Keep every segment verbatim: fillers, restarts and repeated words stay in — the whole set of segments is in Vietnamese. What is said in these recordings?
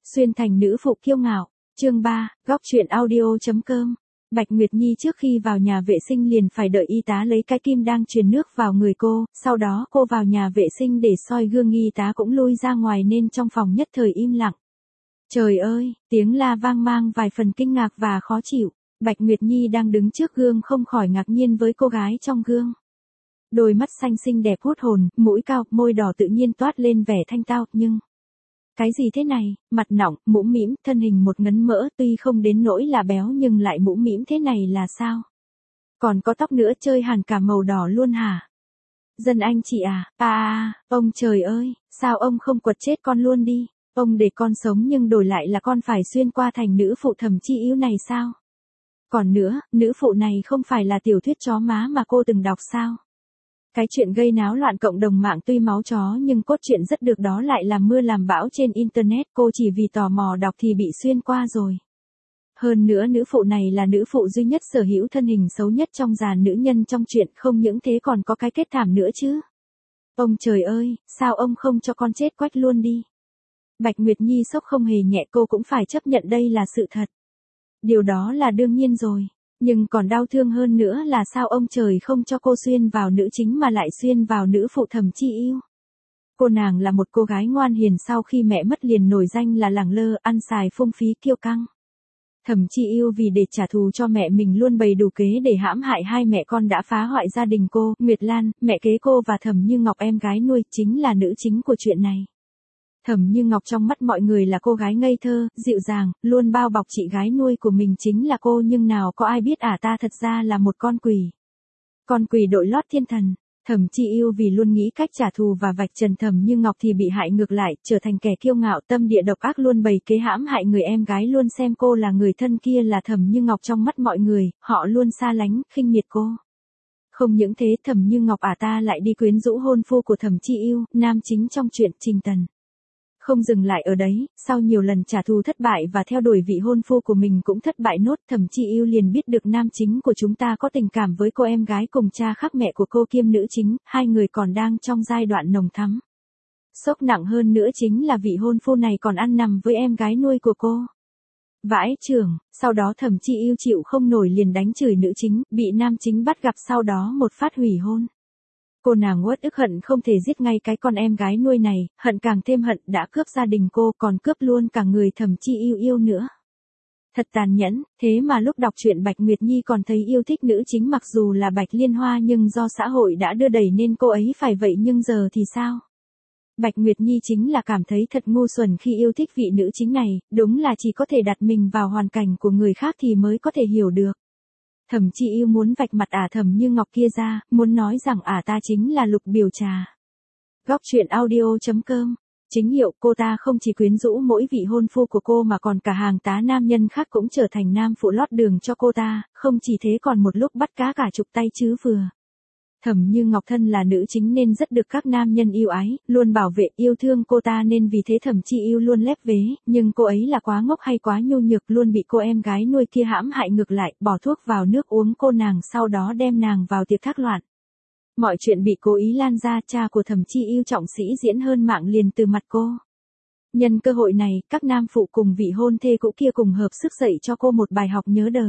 Xuyên thành nữ phụ kiêu ngạo. Chương ba, góc truyện audio chấm com. Bạch Nguyệt Nhi trước khi vào nhà vệ sinh liền phải đợi y tá lấy cái kim đang truyền nước vào người cô, sau đó cô vào nhà vệ sinh để soi gương, y tá cũng lui ra ngoài nên trong phòng nhất thời im lặng. Trời ơi, tiếng la vang mang vài phần kinh ngạc và khó chịu. Bạch Nguyệt Nhi đang đứng trước gương không khỏi ngạc nhiên với cô gái trong gương. Đôi mắt xanh xinh đẹp hút hồn, mũi cao, môi đỏ tự nhiên toát lên vẻ thanh tao, nhưng... Cái gì thế này, mặt nọng, mũm mĩm, thân hình một ngấn mỡ, tuy không đến nỗi là béo nhưng lại mũm mĩm thế này là sao? Còn có tóc nữa, chơi hẳn cả màu đỏ luôn hả? Dân anh chị à, à, à, ông trời ơi, sao ông không quật chết con luôn đi? Ông để con sống nhưng đổi lại là con phải xuyên qua thành nữ phụ Thẩm Chi Ưu này sao? Còn nữa, nữ phụ này không phải là tiểu thuyết chó má mà cô từng đọc sao? Cái chuyện gây náo loạn cộng đồng mạng tuy máu chó nhưng cốt truyện rất được, đó lại làm mưa làm bão trên internet, cô chỉ vì tò mò đọc thì bị xuyên qua rồi. Hơn nữa nữ phụ này là nữ phụ duy nhất sở hữu thân hình xấu nhất trong dàn nữ nhân trong truyện, không những thế còn có cái kết thảm nữa chứ. Ông trời ơi, sao ông không cho con chết quách luôn đi? Bạch Nguyệt Nhi sốc không hề nhẹ, cô cũng phải chấp nhận đây là sự thật. Điều đó là đương nhiên rồi. Nhưng còn đau thương hơn nữa là sao ông trời không cho cô xuyên vào nữ chính mà lại xuyên vào nữ phụ Thẩm Chi Ưu. Cô nàng là một cô gái ngoan hiền, sau khi mẹ mất liền nổi danh là lẳng lơ, ăn xài phung phí, kiêu căng. Thẩm Chi Ưu vì để trả thù cho mẹ mình luôn bày đủ kế để hãm hại hai mẹ con đã phá hoại gia đình cô. Nguyệt Lan, mẹ kế cô, và Thẩm Như Ngọc em gái nuôi chính là nữ chính của chuyện này. Thẩm Như Ngọc trong mắt mọi người là cô gái ngây thơ, dịu dàng, luôn bao bọc chị gái nuôi của mình chính là cô, nhưng nào có ai biết ả à ta thật ra là một con quỷ. Con quỷ đội lót thiên thần. Thẩm Chi Ưu vì luôn nghĩ cách trả thù và vạch trần Thẩm Như Ngọc thì bị hại ngược lại, trở thành kẻ kiêu ngạo tâm địa độc ác, luôn bày kế hãm hại người em gái, luôn xem cô là người thân, kia là Thẩm Như Ngọc trong mắt mọi người, họ luôn xa lánh, khinh miệt cô. Không những thế, Thẩm Như Ngọc ả à ta lại đi quyến rũ hôn phu của Thẩm Chi Ưu, nam chính trong truyện, Trình Tần. Không dừng lại ở đấy, sau nhiều lần trả thù thất bại và theo đuổi vị hôn phu của mình cũng thất bại nốt, Thẩm Chi Ưu liền biết được nam chính của chúng ta có tình cảm với cô em gái cùng cha khác mẹ của cô kiêm nữ chính, hai người còn đang trong giai đoạn nồng thắm. Sốc nặng hơn nữa chính là vị hôn phu này còn ăn nằm với em gái nuôi của cô. Vãi chưởng, sau đó Thẩm Chi Ưu chịu không nổi liền đánh chửi nữ chính, bị nam chính bắt gặp, sau đó một phát hủy hôn. Cô nàng uất ức hận không thể giết ngay cái con em gái nuôi này, hận càng thêm hận, đã cướp gia đình cô còn cướp luôn cả người Thẩm Chi Ưu yêu nữa. Thật tàn nhẫn, thế mà lúc đọc truyện Bạch Nguyệt Nhi còn thấy yêu thích nữ chính mặc dù là Bạch Liên Hoa, nhưng do xã hội đã đưa đẩy nên cô ấy phải vậy, nhưng giờ thì sao? Bạch Nguyệt Nhi chính là cảm thấy thật ngu xuẩn khi yêu thích vị nữ chính này, đúng là chỉ có thể đặt mình vào hoàn cảnh của người khác thì mới có thể hiểu được. Thẩm Chi Ưu muốn vạch mặt ả Thẩm Như Ngọc kia ra, muốn nói rằng ả ta chính là Lục Biểu Trà. Góc truyện audio chấm com. Chính hiệu, cô ta không chỉ quyến rũ mỗi vị hôn phu của cô mà còn cả hàng tá nam nhân khác cũng trở thành nam phụ lót đường cho cô ta, không chỉ thế còn một lúc bắt cá cả chục tay chứ vừa. Thẩm Như Ngọc thân là nữ chính nên rất được các nam nhân yêu ái, luôn bảo vệ yêu thương cô ta nên vì thế Thẩm Chi Ưu luôn lép vế, nhưng cô ấy là quá ngốc hay quá nhu nhược, luôn bị cô em gái nuôi kia hãm hại ngược lại, bỏ thuốc vào nước uống cô nàng, sau đó đem nàng vào tiệc thác loạn. Mọi chuyện bị cố ý lan ra, cha của Thẩm Chi Ưu trọng sĩ diễn hơn mạng liền từ mặt cô. Nhân cơ hội này, các nam phụ cùng vị hôn thê cũ kia cùng hợp sức dạy cho cô một bài học nhớ đời.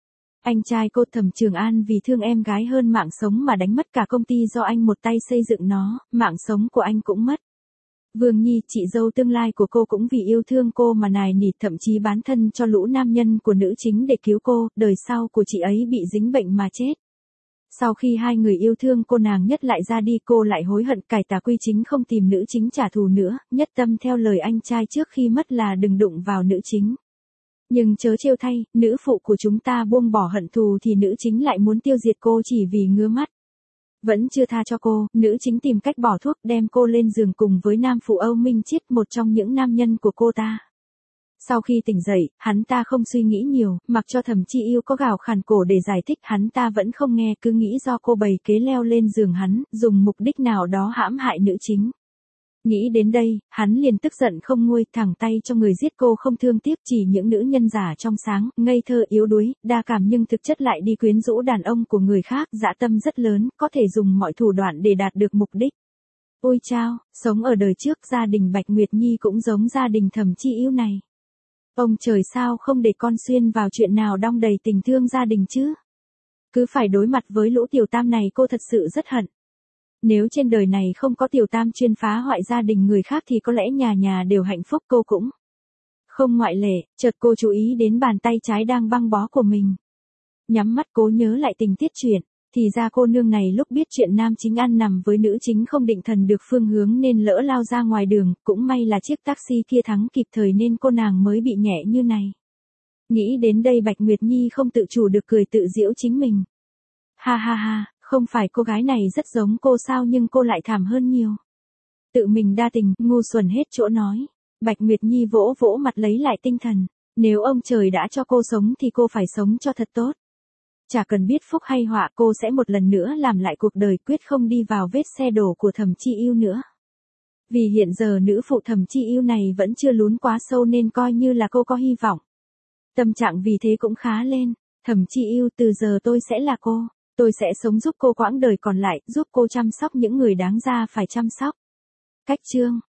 Anh trai cô Thẩm Trường An vì thương em gái hơn mạng sống mà đánh mất cả công ty do anh một tay xây dựng nó, mạng sống của anh cũng mất. Vương Nhi, chị dâu tương lai của cô cũng vì yêu thương cô mà nài nỉ, thậm chí bán thân cho lũ nam nhân của nữ chính để cứu cô, đời sau của chị ấy bị dính bệnh mà chết. Sau khi hai người yêu thương cô nàng nhất lại ra đi, cô lại hối hận cải tà quy chính, không tìm nữ chính trả thù nữa, nhất tâm theo lời anh trai trước khi mất là đừng đụng vào nữ chính. Nhưng chớ trêu thay, nữ phụ của chúng ta buông bỏ hận thù thì nữ chính lại muốn tiêu diệt cô chỉ vì ngứa mắt. Vẫn chưa tha cho cô, nữ chính tìm cách bỏ thuốc đem cô lên giường cùng với nam phụ Âu Minh Chiết, một trong những nam nhân của cô ta. Sau khi tỉnh dậy, hắn ta không suy nghĩ nhiều, mặc cho Thẩm Chi Ưu có gào khàn cổ để giải thích, hắn ta vẫn không nghe, cứ nghĩ do cô bày kế leo lên giường hắn, dùng mục đích nào đó hãm hại nữ chính. Nghĩ đến đây, hắn liền tức giận không nguôi, thẳng tay cho người giết cô không thương tiếc, chỉ những nữ nhân giả trong sáng, ngây thơ yếu đuối, đa cảm nhưng thực chất lại đi quyến rũ đàn ông của người khác, dã tâm rất lớn, có thể dùng mọi thủ đoạn để đạt được mục đích. Ôi chao, sống ở đời trước gia đình Bạch Nguyệt Nhi cũng giống gia đình Thẩm Chi Ưu này. Ông trời sao không để con xuyên vào chuyện nào đong đầy tình thương gia đình chứ? Cứ phải đối mặt với lũ tiểu tam này cô thật sự rất hận. Nếu trên đời này không có tiểu tam chuyên phá hoại gia đình người khác thì có lẽ nhà nhà đều hạnh phúc, cô cũng không ngoại lệ. Chợt cô chú ý đến bàn tay trái đang băng bó của mình. Nhắm mắt cố nhớ lại tình tiết chuyện, thì ra cô nương này lúc biết chuyện nam chính ăn nằm với nữ chính không định thần được phương hướng nên lỡ lao ra ngoài đường, cũng may là chiếc taxi kia thắng kịp thời nên cô nàng mới bị nhẹ như này. Nghĩ đến đây Bạch Nguyệt Nhi không tự chủ được cười tự giễu chính mình. Ha ha ha, không phải cô gái này rất giống cô sao nhưng cô lại thảm hơn nhiều. Tự mình đa tình, ngu xuẩn hết chỗ nói. Bạch Nguyệt Nhi vỗ vỗ mặt lấy lại tinh thần. Nếu ông trời đã cho cô sống thì cô phải sống cho thật tốt. Chả cần biết phúc hay họa, cô sẽ một lần nữa làm lại cuộc đời, quyết không đi vào vết xe đổ của Thẩm Chi Ưu nữa. Vì hiện giờ nữ phụ Thẩm Chi Ưu này vẫn chưa lún quá sâu nên coi như là cô có hy vọng. Tâm trạng vì thế cũng khá lên. Thẩm Chi Ưu, từ giờ tôi sẽ là cô. Tôi sẽ sống giúp cô quãng đời còn lại, giúp cô chăm sóc những người đáng ra phải chăm sóc. Cách chương